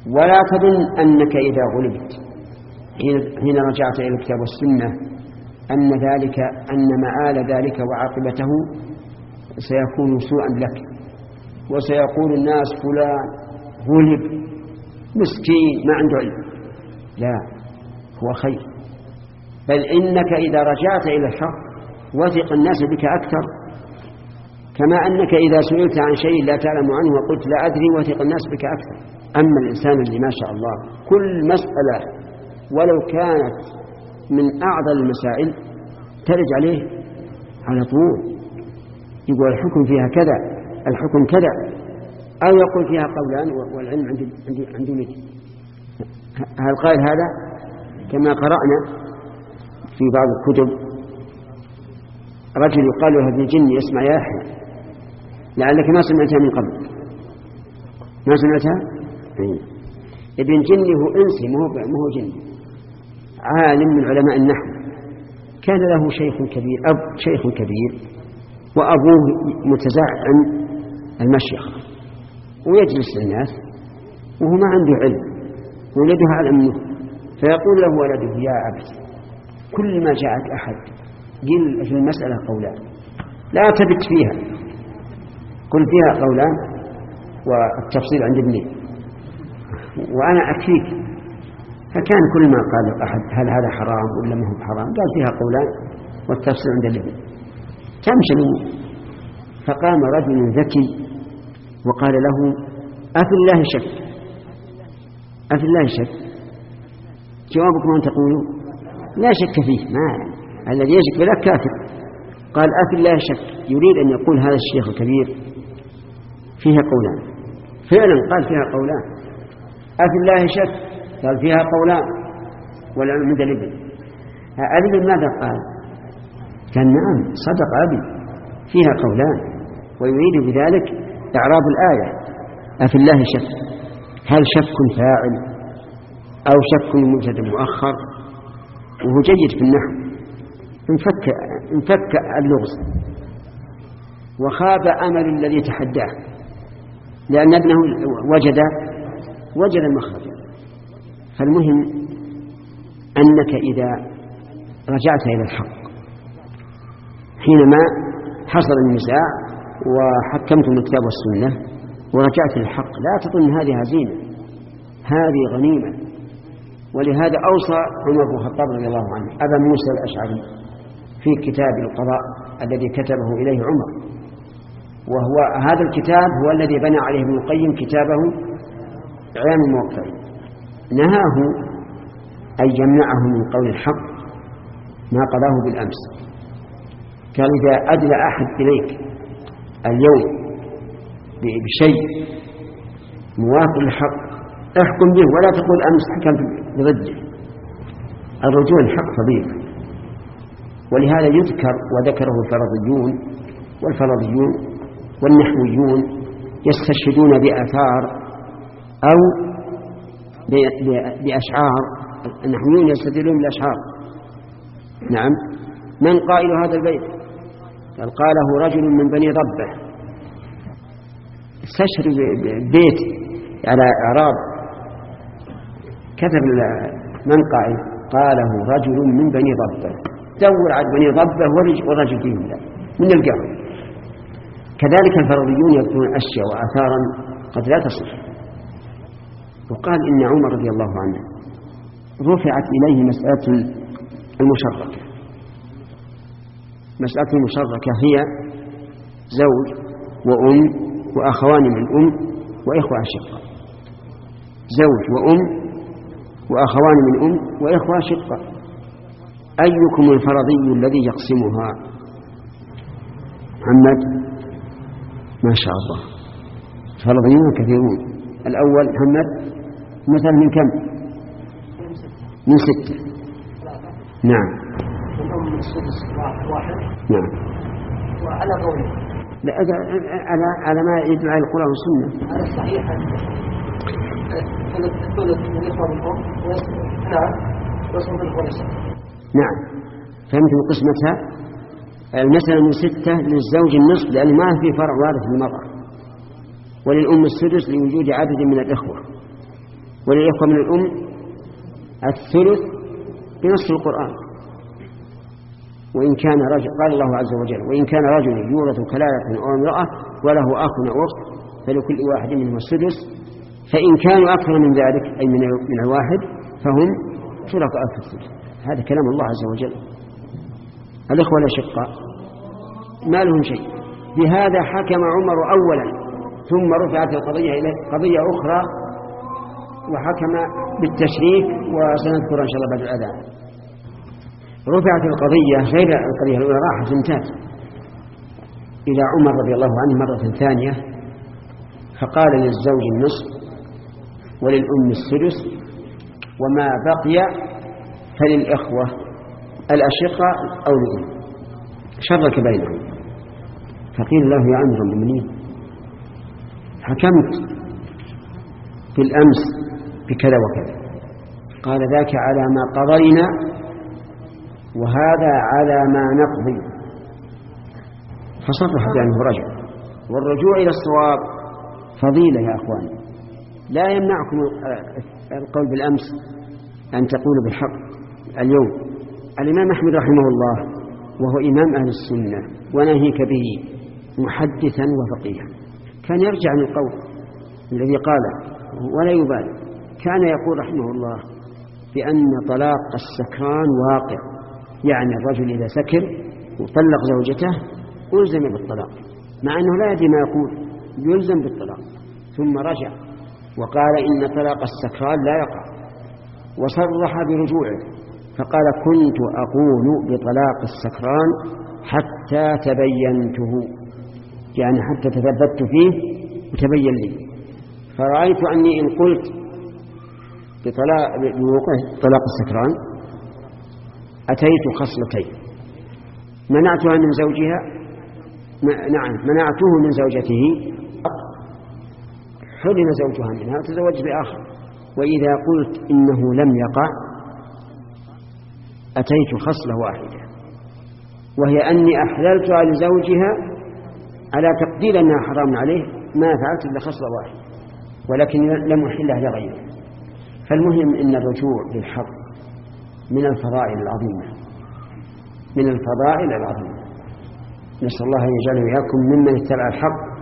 ولا تظن أنك إذا غلبت حين رجعت إلى الكتاب والسنة أن مآل ذلك وعاقبته سيكون سوءا لك، وسيقول الناس فلان غلب مسكين ما عنده علم. لا، هو خير، بل إنك إذا رجعت إلى الحق وثق الناس بك أكثر، كما أنك إذا سئلت عن شيء لا تعلم عنه وقلت لا أدري وثق الناس بك أكثر. أما الإنسان اللي ما شاء الله كل مسألة ولو كانت من أعظم المسائل ترج عليه على طول، يقول الحكم فيها كذا، الحكم كذا، أو يقول فيها قولان والعلم عند ولدي. هل قال هذا؟ كما قرأنا في بعض الكتب رجل يقال له ابن جن يسمع يا يحيى، لعلك ما سمعتها من قبل. ما سمعتها؟ ابن جني هو إنسي ما هو جني، عالم من علماء النحو، كان له شيخ كبير وأبوه متزعم المشيخة، ويجلس للناس وهو ما عنده علم، ولده أعلم منه، فيقول له ولده يا عبد كل ما جاءك أحد قل في المسألة قولان لا تبت فيها، قل فيها قولان والتفصيل عند ابني وأنا أكفيك. فكان كل ما قال أحد هل هذا حرام ولا ما هو حرام قال فيها قولان والتفصيل عند الابن، تمشي منه. فقام رجل ذكي وقال له أفي الله شك، أفي الله شك، جوابكم أن تقولوا لا شك فيه، ما الذي يشك بالله كافر. قال أفي الله شك، يريد أن يقول هذا الشيخ الكبير فيها قولان، فعلا قال فيها قولان. أفي الله شك، قال فيها قولان والعلم عند الابن. الابن ماذا قال؟ كان نعم صدق أبي فيها قولان، ويريد بذلك إعراب الآية أفي الله شك، هل شك فاعل أو شك مبتدأ مؤخر، وهو جيد في النحو، انفك اللغز وخاب أمل الذي تحداه، لأن ابنه وجد المخرج. فالمهم أنك إذا رجعت إلى الحق حينما حصل النزاع وحكمت الكتاب والسنة ورجعت للحق، لا تظن هذه هزيمة، هذه غنيمة. ولهذا أوصى عمر بن الخطاب رضي الله عنه أبا موسى الأشعري في كتاب القضاء الذي كتبه إليه عمر، وهو هذا الكتاب هو الذي بنى عليه ابن القيم كتابه إعلام الموقعين. نهاه أن يمنعه من قول الحق ما قضاه بالأمس. قال إذا أدلى أحد إليك اليوم بشيء موافق للحق احكم به، ولا تقول أمس حكمت بضده. الرجوع الحق فضيلة، ولهذا يذكر وذكره الفرضيون والفرضيون والنحويون يستشهدون بآثار أو بأشعار. النحويون يستدلون بالأشعار. نعم، من قائل هذا البيت؟ قاله رجل من بني ضبة. استشهد بيت على إعراب، كتب من قائل قاله رجل من بني ضبة، دور على بني ضبة ورجل فيهم لا من القهر. كذلك الفرضيون يذكرون أشياء وآثارا قد لا تصح. وقال إن عمر رضي الله عنه رفعت إليه مسألة المشركة. مسألة المشركة هي زوج وأم وأخوان من أم وإخوة أشقاء، زوج وأم وأخوان من أم وإخوة أشقاء، أيكم الفرضي الذي يقسمها؟ محمد ما شاء الله، فرضيون كثيرون. الأول محمد مثلا من كم؟ من 6. نعم نعم. وعلى قوله لا على ما يدعي القرآن والسنة. هذا صحيح. الثلث من الإخوة بالأم نعم وصف الخلصة. نعم، فهمت قسمتها. المسألة من 6 للزوج النصف لأن ما في فرع وارث للمرأة، وللأم السدس لوجود عدد من الإخوة. وللإخوة من الأم الثلث بنص القرآن. وإن كان رجل، قال الله عز وجل: وإن كان رجل يورث كلالة أو امرأة وله أخ أو أخت فلكل واحد منهم السدس، فإن كانوا أكثر من ذلك أي من الواحد فهم شركاء في الثلث. هذا كلام الله عز وجل. الإخوة الأشقاء ما لهم شيء. بهذا حكم عمر أولا، ثم رفعت القضية إلى قضية أخرى وحكم بالتشريك، وسنذكر إن شاء الله بعد الأذان. رفعت القضية غير القضية الأولى، راحت انتهت إلى عمر رضي الله عنه مرة ثانية، فقال للزوج النصف وللأم السدس، وما بقي فللإخوة الأشقاء أو الأم، شرك بينهم. فقيل له: يا أمير المؤمنين، حكمت بالأمس بكذا وكذا. قال: ذاك على ما قضينا وهذا على ما نقضي. فصرح بأنه رجع، والرجوع إلى الصواب فضيلة يا أخواني. لا يمنعكم القول بالأمس أن تقولوا بالحق اليوم. الإمام أحمد رحمه الله وهو إمام أهل السنة وناهيك به محدثا وفقيها كان يرجع عن القول الذي قال ولا يبالي. كان يقول رحمه الله بأن طلاق السكران واقع، يعني الرجل إذا سكر وطلق زوجته ألزم بالطلاق، مع أنه لا يدري ما يقول، يلزم بالطلاق. ثم رجع وقال إن طلاق السكران لا يقع، وصرح برجوعه فقال: كنت أقول بطلاق السكران حتى تبينته، يعني حتى تثبت فيه وتبين لي، فرأيت أني إن قلت بوقوع طلاق السكران أتيت خصلتين: منعتها من زوجها، منعته من زوجته، حرم زوجها منها وتزوج بآخر. وإذا قلت إنه لم يقع أتيت خصلة واحدة، وهي أني أحللتها لزوجها على تقدير أنها حرام عليه، ما فعلت إلا خصلة واحدة، ولكن لم أحلها لغيره. فالمهم إن الرجوع للحق من الفضائل العظيمة، من الفضائل العظيمة. نسأل الله أن يجعله وإياكم ممن اتبع الحق